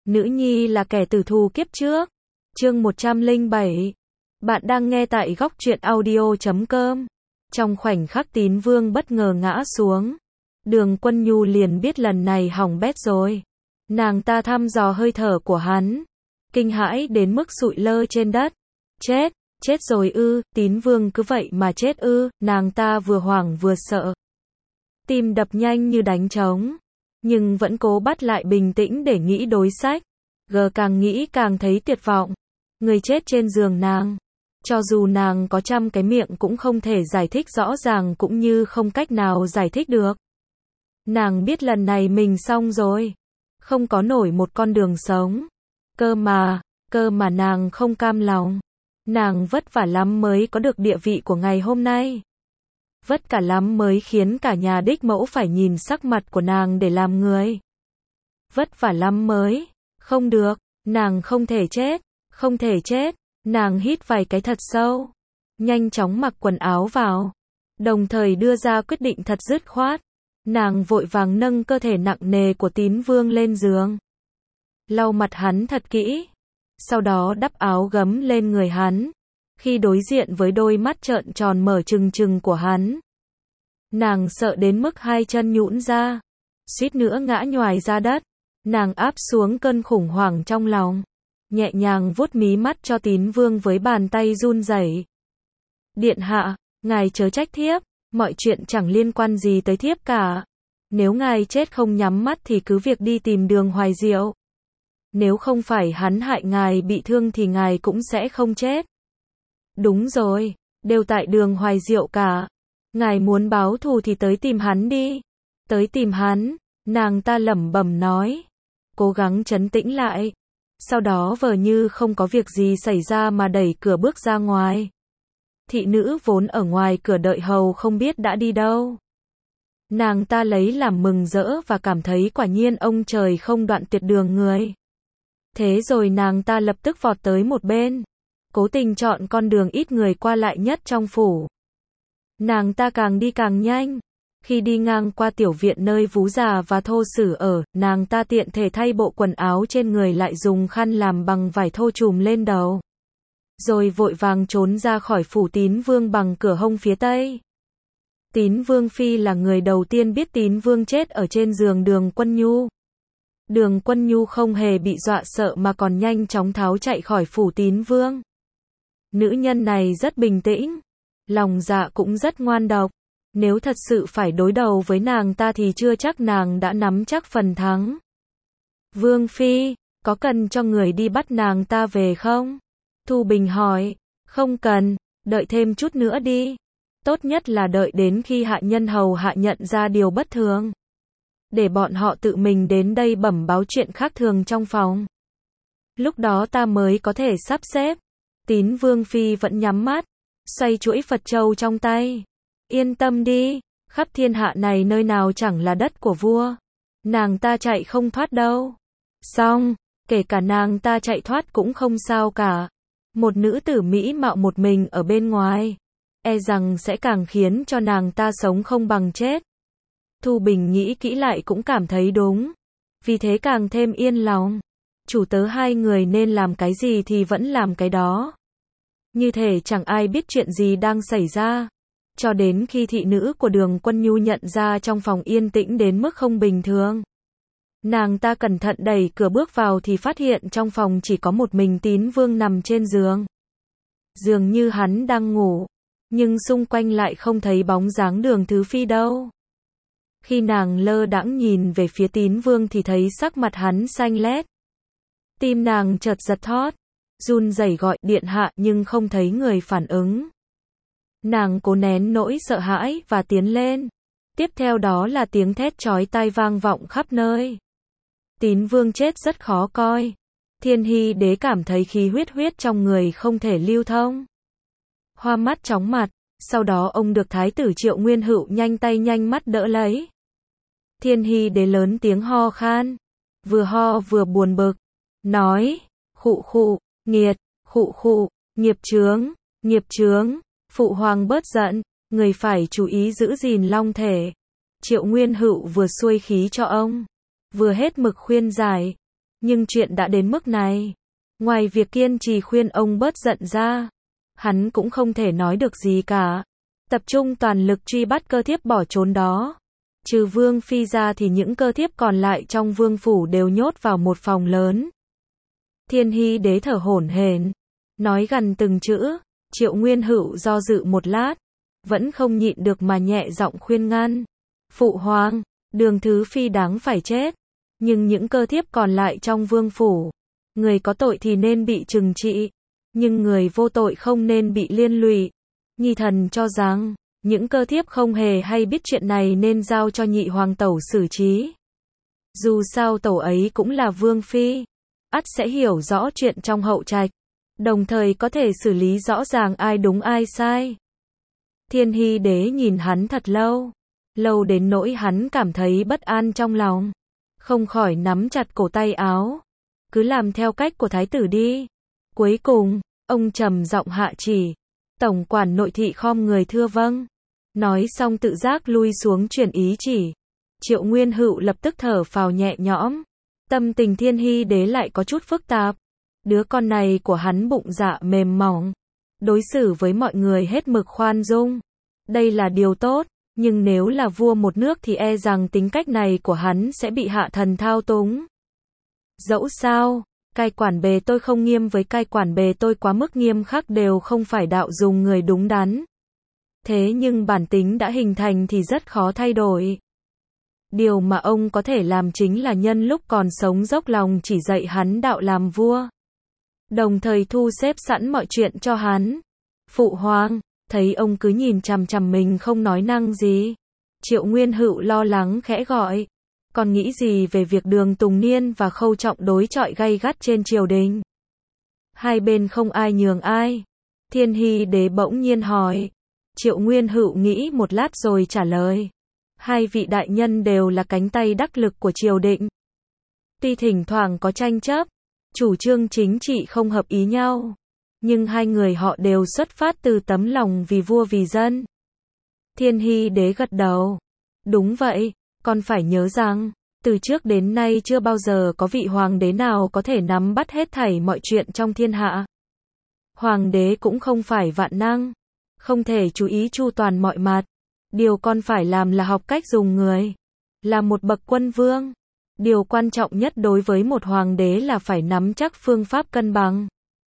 Nữ nhi là kẻ tử thù kiếp trước. Chương 107. Bạn đang nghe tại góc truyện audio.com. Trong khoảnh khắc Tín Vương bất ngờ ngã xuống, Đường Quân Nhu liền biết lần này hỏng bét rồi. Nàng ta thăm dò hơi thở của hắn, kinh hãi đến mức sụi lơ trên đất. Chết rồi ư? Tín Vương cứ vậy mà chết ư? Nàng ta vừa hoảng vừa sợ, tim đập nhanh như đánh trống, nhưng vẫn cố bắt lại bình tĩnh để nghĩ đối sách. Càng nghĩ càng thấy tuyệt vọng. Người chết trên giường nàng, cho dù nàng có trăm cái miệng cũng không thể giải thích rõ ràng, cũng như không cách nào giải thích được. Nàng biết lần này mình xong rồi, không có nổi một con đường sống. Cơ mà nàng không cam lòng. Nàng vất vả lắm mới có được địa vị của ngày hôm nay. Vất cả lắm mới khiến cả nhà đích mẫu phải nhìn sắc mặt của nàng để làm người. Vất vả lắm mới. Không được, nàng không thể chết. Nàng hít vài cái thật sâu, nhanh chóng mặc quần áo vào, đồng thời đưa ra quyết định thật dứt khoát. Nàng vội vàng nâng cơ thể nặng nề của Tín Vương lên giường, lau mặt hắn thật kỹ, sau đó đắp áo gấm lên người hắn. Khi đối diện với đôi mắt trợn tròn mở trừng trừng của hắn, nàng sợ đến mức hai chân nhũn ra, suýt nữa ngã nhoài ra đất. Nàng áp xuống cơn khủng hoảng trong lòng, nhẹ nhàng vuốt mí mắt cho Tín Vương với bàn tay run rẩy. Điện hạ, ngài chớ trách thiếp, mọi chuyện chẳng liên quan gì tới thiếp cả. Nếu ngài chết không nhắm mắt thì cứ việc đi tìm Đường Hoài Diệu. Nếu không phải hắn hại ngài bị thương thì ngài cũng sẽ không chết. Đúng rồi, đều tại Đường Hoài Diệu cả. Ngài muốn báo thù thì tới tìm hắn đi. Tới tìm hắn, nàng ta lẩm bẩm nói, cố gắng trấn tĩnh lại. Sau đó vờ như không có việc gì xảy ra mà đẩy cửa bước ra ngoài. Thị nữ vốn ở ngoài cửa đợi hầu không biết đã đi đâu. Nàng ta lấy làm mừng rỡ và cảm thấy quả nhiên ông trời không đoạn tuyệt đường người. Thế rồi nàng ta lập tức vọt tới một bên, cố tình chọn con đường ít người qua lại nhất trong phủ. Nàng ta càng đi càng nhanh. Khi đi ngang qua tiểu viện nơi Vú già và Thô Sử ở, nàng ta tiện thể thay bộ quần áo trên người, lại dùng khăn làm bằng vải thô trùm lên đầu, rồi vội vàng trốn ra khỏi phủ Tín Vương bằng cửa hông phía tây. Tín Vương phi là người đầu tiên biết Tín Vương chết ở trên giường Đường Quân Nhu. Đường Quân Nhu không hề bị dọa sợ mà còn nhanh chóng tháo chạy khỏi phủ Tín Vương. Nữ nhân này rất bình tĩnh, lòng dạ cũng rất ngoan độc. Nếu thật sự phải đối đầu với nàng ta thì chưa chắc nàng đã nắm chắc phần thắng. Vương phi, có cần cho người đi bắt nàng ta về không? Thu Bình hỏi. Không cần, đợi thêm chút nữa đi. Tốt nhất là đợi đến khi hạ nhân hầu hạ nhận ra điều bất thường, để bọn họ tự mình đến đây bẩm báo chuyện khác thường trong phòng. Lúc đó ta mới có thể sắp xếp. Tín Vương phi vẫn nhắm mắt, xoay chuỗi Phật châu trong tay. Yên tâm đi, khắp thiên hạ này nơi nào chẳng là đất của vua. Nàng ta chạy không thoát đâu. Xong, kể cả nàng ta chạy thoát cũng không sao cả. Một nữ tử mỹ mạo một mình ở bên ngoài, e rằng sẽ càng khiến cho nàng ta sống không bằng chết. Thu Bình nghĩ kỹ lại cũng cảm thấy đúng, vì thế càng thêm yên lòng. Chủ tớ hai người nên làm cái gì thì vẫn làm cái đó, như thể chẳng ai biết chuyện gì đang xảy ra. Cho đến khi thị nữ của Đường Quân Nhu nhận ra trong phòng yên tĩnh đến mức không bình thường, nàng ta cẩn thận đẩy cửa bước vào thì phát hiện trong phòng chỉ có một mình Tín Vương nằm trên giường. Dường như hắn đang ngủ, nhưng xung quanh lại không thấy bóng dáng Đường Thứ Phi đâu. Khi nàng lơ đãng nhìn về phía Tín Vương thì thấy sắc mặt hắn xanh lét. Tim nàng chợt giật thót, run rẩy gọi điện hạ nhưng không thấy người phản ứng. Nàng cố nén nỗi sợ hãi và tiến lên. Tiếp theo đó là tiếng thét chói tai vang vọng khắp nơi. Tín Vương chết rất khó coi. Thiên Hy đế cảm thấy khí huyết trong người không thể lưu thông, hoa mắt chóng mặt. Sau đó ông được thái tử Triệu Nguyên Hựu nhanh tay nhanh mắt đỡ lấy. Thiên Hy đế lớn tiếng ho khan, vừa ho vừa buồn bực, nói: khụ, nghiệt, khụ, nghiệp chướng. Phụ hoàng bớt giận, người phải chú ý giữ gìn long thể. Triệu Nguyên Hựu vừa xuôi khí cho ông, vừa hết mực khuyên giải. Nhưng chuyện đã đến mức này. Ngoài việc kiên trì khuyên ông bớt giận ra, hắn cũng không thể nói được gì cả. Tập trung toàn lực truy bắt cơ thiếp bỏ trốn đó. Trừ Vương Phi ra thì những cơ thiếp còn lại trong vương phủ đều nhốt vào một phòng lớn. Thiên Hy đế thở hổn hển, nói gần từng chữ. Triệu Nguyên Hữu do dự một lát, vẫn không nhịn được mà nhẹ giọng khuyên ngăn. Phụ hoàng, Đường Thứ Phi đáng phải chết. Nhưng những cơ thiếp còn lại trong vương phủ, người có tội thì nên bị trừng trị, nhưng người vô tội không nên bị liên lụy. Nhi thần cho rằng, những cơ thiếp không hề hay biết chuyện này nên giao cho nhị hoàng tẩu xử trí. Dù sao tẩu ấy cũng là vương phi, ắt sẽ hiểu rõ chuyện trong hậu trạch, đồng thời có thể xử lý rõ ràng ai đúng ai sai. Thiên Hy đế nhìn hắn thật lâu, lâu đến nỗi hắn cảm thấy bất an trong lòng, không khỏi nắm chặt cổ tay áo. Cứ làm theo cách của thái tử đi. Cuối cùng, ông trầm giọng hạ chỉ. Tổng quản nội thị khom người thưa vâng. Nói xong tự giác lui xuống truyền ý chỉ. Triệu Nguyên Hữu lập tức thở phào nhẹ nhõm. Tâm tình Thiên Hy đế lại có chút phức tạp. Đứa con này của hắn bụng dạ mềm mỏng, đối xử với mọi người hết mực khoan dung. Đây là điều tốt, nhưng nếu là vua một nước thì e rằng tính cách này của hắn sẽ bị hạ thần thao túng. Dẫu sao, cai quản bề tôi không nghiêm với cai quản bề tôi quá mức nghiêm khắc đều không phải đạo dùng người đúng đắn. Thế nhưng bản tính đã hình thành thì rất khó thay đổi. Điều mà ông có thể làm chính là nhân lúc còn sống dốc lòng chỉ dạy hắn đạo làm vua. Đồng thời thu xếp sẵn mọi chuyện cho hắn. Phụ hoàng, thấy ông cứ nhìn chằm chằm mình không nói năng gì. Triệu Nguyên Hữu lo lắng khẽ gọi. Còn nghĩ gì về việc Đường Tùng Niên và Khâu Trọng đối chọi gay gắt trên triều đình? Hai bên không ai nhường ai. Thiên Hy đế bỗng nhiên hỏi. Triệu Nguyên Hữu nghĩ một lát rồi trả lời. Hai vị đại nhân đều là cánh tay đắc lực của triều đình. Tuy thỉnh thoảng có tranh chấp, chủ trương chính trị không hợp ý nhau, nhưng hai người họ đều xuất phát từ tấm lòng vì vua vì dân. Thiên Hy đế gật đầu. Đúng vậy. Con phải nhớ rằng, từ trước đến nay chưa bao giờ có vị hoàng đế nào có thể nắm bắt hết thảy mọi chuyện trong thiên hạ. Hoàng đế cũng không phải vạn năng, không thể chú ý chu toàn mọi mặt. Điều con phải làm là học cách dùng người. Là một bậc quân vương, điều quan trọng nhất đối với một hoàng đế là phải nắm chắc phương pháp cân bằng.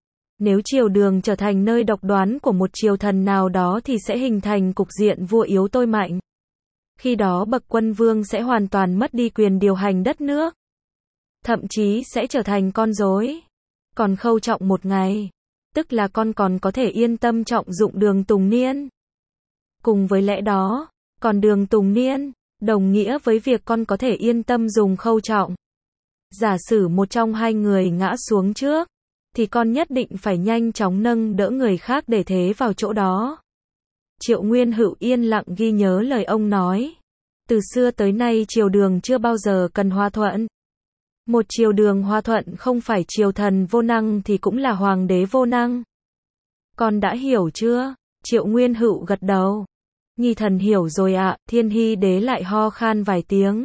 Nếu triều đường trở thành nơi độc đoán của một triều thần nào đó thì sẽ hình thành cục diện vua yếu tôi mạnh. Khi đó bậc quân vương sẽ hoàn toàn mất đi quyền điều hành đất nước. Thậm chí sẽ trở thành con rối. Còn Khâu Trọng một ngày, tức là con còn có thể yên tâm trọng dụng Đường Tùng Niên. Cùng với lẽ đó, còn Đường Tùng Niên, đồng nghĩa với việc con có thể yên tâm dùng Khâu Trọng. Giả sử một trong hai người ngã xuống trước, thì con nhất định phải nhanh chóng nâng đỡ người khác để thế vào chỗ đó. Triệu Nguyên Hữu yên lặng ghi nhớ lời ông nói. Từ xưa tới nay triều đường chưa bao giờ cần hòa thuận. Một triều đường hòa thuận không phải triều thần vô năng thì cũng là hoàng đế vô năng. Con đã hiểu chưa? Triệu Nguyên Hữu gật đầu. Nhi thần hiểu rồi ạ. Thiên Hy đế lại ho khan vài tiếng.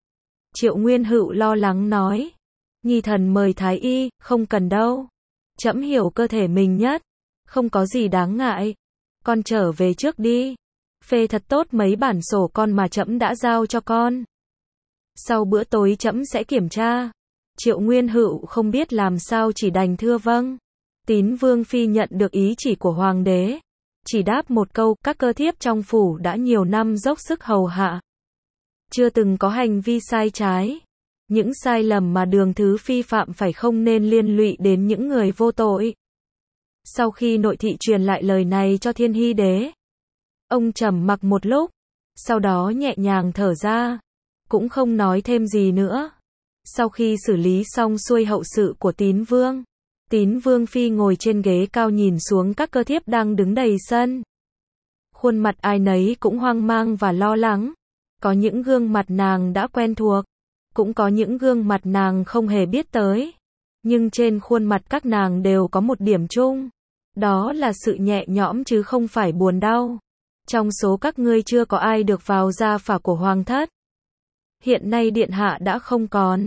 Triệu Nguyên Hữu lo lắng nói. Nhi thần mời thái y, không cần đâu. Trẫm hiểu cơ thể mình nhất. Không có gì đáng ngại. Con trở về trước đi. Phê thật tốt mấy bản sổ con mà trẫm đã giao cho con. Sau bữa tối trẫm sẽ kiểm tra. Triệu Nguyên Hữu không biết làm sao chỉ đành thưa vâng. Tín Vương Phi nhận được ý chỉ của hoàng đế. Chỉ đáp một câu, các cơ thiếp trong phủ đã nhiều năm dốc sức hầu hạ. Chưa từng có hành vi sai trái. Những sai lầm mà Đường Thứ Phi phạm phải không nên liên lụy đến những người vô tội. Sau khi nội thị truyền lại lời này cho Thiên Hy đế, ông trầm mặc một lúc, sau đó nhẹ nhàng thở ra, cũng không nói thêm gì nữa. Sau khi xử lý xong xuôi hậu sự của Tín Vương Phi ngồi trên ghế cao nhìn xuống các cơ thiếp đang đứng đầy sân. Khuôn mặt ai nấy cũng hoang mang và lo lắng. Có những gương mặt nàng đã quen thuộc, cũng có những gương mặt nàng không hề biết tới. Nhưng trên khuôn mặt các nàng đều có một điểm chung. Đó là sự nhẹ nhõm chứ không phải buồn đau. Trong số các ngươi chưa có ai được vào gia phả của hoàng thất. Hiện nay điện hạ đã không còn.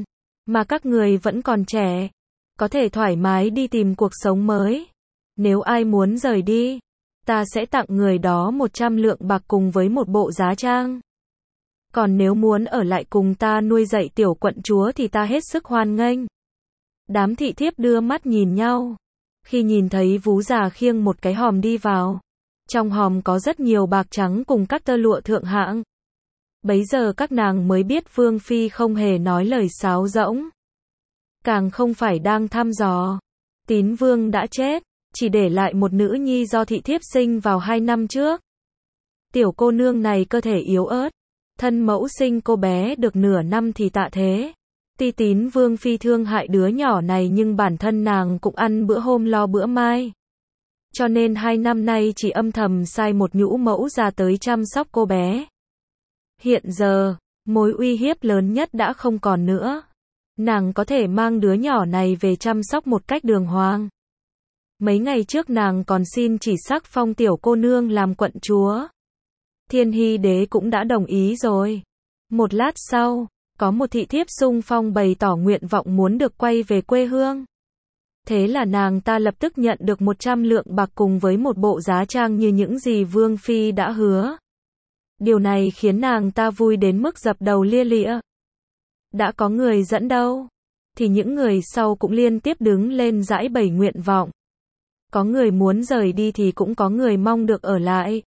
Mà các người vẫn còn trẻ, có thể thoải mái đi tìm cuộc sống mới. Nếu ai muốn rời đi, ta sẽ tặng người đó 100 lượng bạc cùng với một bộ giá trang. Còn nếu muốn ở lại cùng ta nuôi dạy tiểu quận chúa thì ta hết sức hoan nghênh. Đám thị thiếp đưa mắt nhìn nhau. Khi nhìn thấy Vú già khiêng một cái hòm đi vào, trong hòm có rất nhiều bạc trắng cùng các tơ lụa thượng hạng. Bấy giờ các nàng mới biết Vương Phi không hề nói lời sáo rỗng. Càng không phải đang thăm dò. Tín Vương đã chết, chỉ để lại một nữ nhi do thị thiếp sinh vào 2 năm trước. Tiểu cô nương này cơ thể yếu ớt, thân mẫu sinh cô bé được nửa năm thì tạ thế. Tuy Tín Vương Phi thương hại đứa nhỏ này nhưng bản thân nàng cũng ăn bữa hôm lo bữa mai. Cho nên 2 năm nay chỉ âm thầm sai một nhũ mẫu ra tới chăm sóc cô bé. Hiện giờ, mối uy hiếp lớn nhất đã không còn nữa. Nàng có thể mang đứa nhỏ này về chăm sóc một cách đường hoàng. Mấy ngày trước nàng còn xin chỉ sắc phong tiểu cô nương làm quận chúa. Thiên Hy đế cũng đã đồng ý rồi. Một lát sau, có một thị thiếp xung phong bày tỏ nguyện vọng muốn được quay về quê hương. Thế là nàng ta lập tức nhận được 100 lượng bạc cùng với một bộ giá trang như những gì Vương Phi đã hứa. Điều này khiến nàng ta vui đến mức dập đầu lia lịa. Đã có người dẫn đâu, thì những người sau cũng liên tiếp đứng lên giãi bày nguyện vọng. Có người muốn rời đi thì cũng có người mong được ở lại.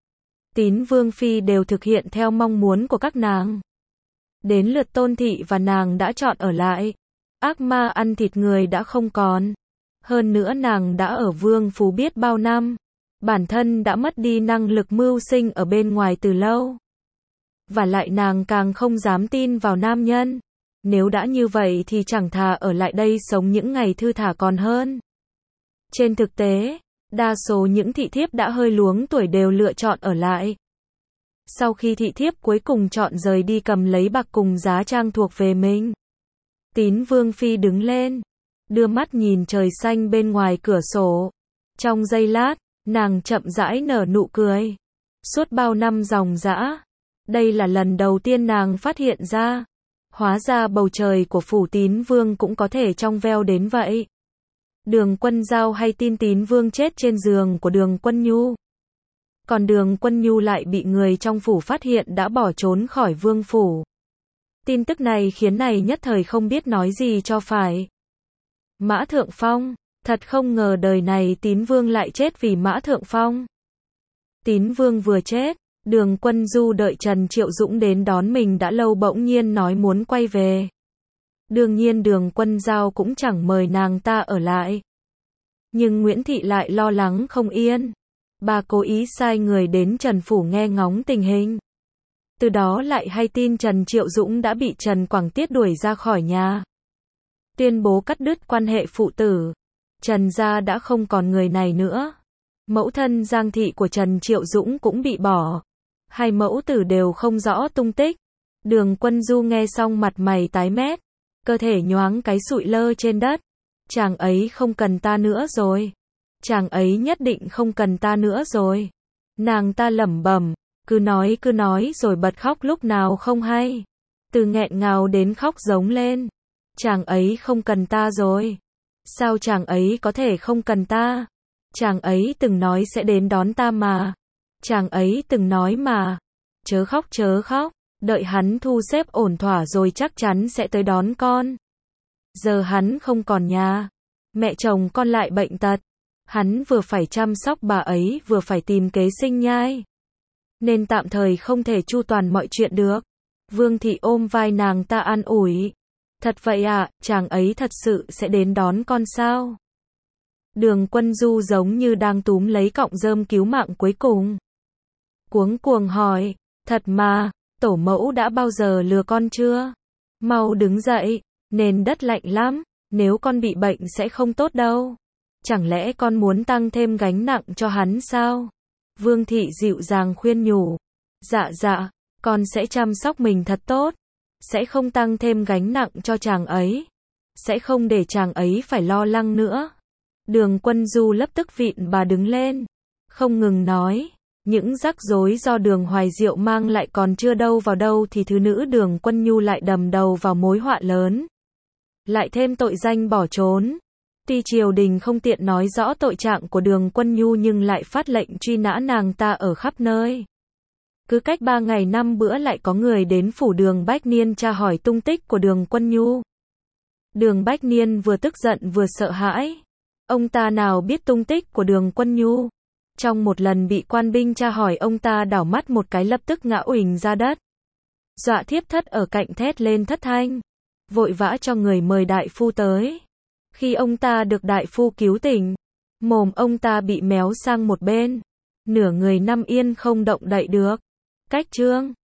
Tín Vương Phi đều thực hiện theo mong muốn của các nàng. Đến lượt Tôn Thị và nàng đã chọn ở lại. Ác ma ăn thịt người đã không còn. Hơn nữa nàng đã ở vương phủ biết bao năm. Bản thân đã mất đi năng lực mưu sinh ở bên ngoài từ lâu. Và lại nàng càng không dám tin vào nam nhân. Nếu đã như vậy thì chẳng thà ở lại đây sống những ngày thư thả còn hơn. Trên thực tế, đa số những thị thiếp đã hơi luống tuổi đều lựa chọn ở lại. Sau khi thị thiếp cuối cùng chọn rời đi cầm lấy bạc cùng giá trang thuộc về mình, Tín Vương Phi đứng lên, đưa mắt nhìn trời xanh bên ngoài cửa sổ. Trong giây lát, nàng chậm rãi nở nụ cười. Suốt bao năm ròng rã, đây là lần đầu tiên nàng phát hiện ra, hóa ra bầu trời của phủ Tín Vương cũng có thể trong veo đến vậy. Đường Quân Giao hay tin Tín Vương chết trên giường của Đường Quân Nhu. Còn Đường Quân Nhu lại bị người trong phủ phát hiện đã bỏ trốn khỏi vương phủ. Tin tức này khiến này nhất thời không biết nói gì cho phải. Mã Thượng Phong, thật không ngờ đời này Tín Vương lại chết vì Mã Thượng Phong. Tín Vương vừa chết, Đường Quân Du đợi Trần Triệu Dũng đến đón mình đã lâu bỗng nhiên nói muốn quay về. Đương nhiên Đường Quân Giao cũng chẳng mời nàng ta ở lại. Nhưng Nguyễn Thị lại lo lắng không yên. Bà cố ý sai người đến Trần Phủ nghe ngóng tình hình. Từ đó lại hay tin Trần Triệu Dũng đã bị Trần Quảng Tiết đuổi ra khỏi nhà. Tuyên bố cắt đứt quan hệ phụ tử. Trần gia đã không còn người này nữa. Mẫu thân Giang thị của Trần Triệu Dũng cũng bị bỏ. Hai mẫu tử đều không rõ tung tích. Đường Quân Du nghe xong mặt mày tái mét, cơ thể nhoáng cái sụi lơ trên đất. Chàng ấy không cần ta nữa rồi. Chàng ấy nhất định không cần ta nữa rồi. Nàng ta lẩm bẩm, cứ nói rồi bật khóc lúc nào không hay. Từ nghẹn ngào đến khóc giống lên. Chàng ấy không cần ta rồi. Sao chàng ấy có thể không cần ta? Chàng ấy từng nói sẽ đến đón ta mà. Chàng ấy từng nói mà. Chớ khóc, đợi hắn thu xếp ổn thỏa rồi chắc chắn sẽ tới đón con. Giờ hắn không còn nhà. Mẹ chồng con lại bệnh tật. Hắn vừa phải chăm sóc bà ấy vừa phải tìm kế sinh nhai. Nên tạm thời không thể chu toàn mọi chuyện được. Vương Thị ôm vai nàng ta an ủi. Thật vậy ạ, chàng ấy thật sự sẽ đến đón con sao? Đường Quân Du giống như đang túm lấy cọng rơm cứu mạng cuối cùng. Cuống cuồng hỏi, thật mà, tổ mẫu đã bao giờ lừa con chưa? Mau đứng dậy, nền đất lạnh lắm, nếu con bị bệnh sẽ không tốt đâu. Chẳng lẽ con muốn tăng thêm gánh nặng cho hắn sao? Vương Thị dịu dàng khuyên nhủ. Dạ, con sẽ chăm sóc mình thật tốt. Sẽ không tăng thêm gánh nặng cho chàng ấy. Sẽ không để chàng ấy phải lo lắng nữa. Đường Quân Du lập tức vịn bà đứng lên. Không ngừng nói. Những rắc rối do Đường Hoài Diệu mang lại còn chưa đâu vào đâu thì thứ nữ Đường Quân Nhu lại đầm đầu vào mối họa lớn. lại thêm tội danh bỏ trốn. Tuy triều đình không tiện nói rõ tội trạng của Đường Quân Nhu nhưng lại phát lệnh truy nã nàng ta ở khắp nơi. Cứ cách 3 ngày 5 bữa lại có người đến phủ Đường Bách Niên tra hỏi tung tích của Đường Quân Nhu. Đường Bách Niên vừa tức giận vừa sợ hãi. Ông ta nào biết tung tích của Đường Quân Nhu. Trong một lần bị quan binh tra hỏi ông ta đảo mắt một cái lập tức ngã uỳnh ra đất. Dọa thiếp thất ở cạnh thét lên thất thanh. Vội vã cho người mời đại phu tới. Khi ông ta được đại phu cứu tỉnh, mồm ông ta bị méo sang một bên. Nửa người nằm yên không động đậy được. Cách chương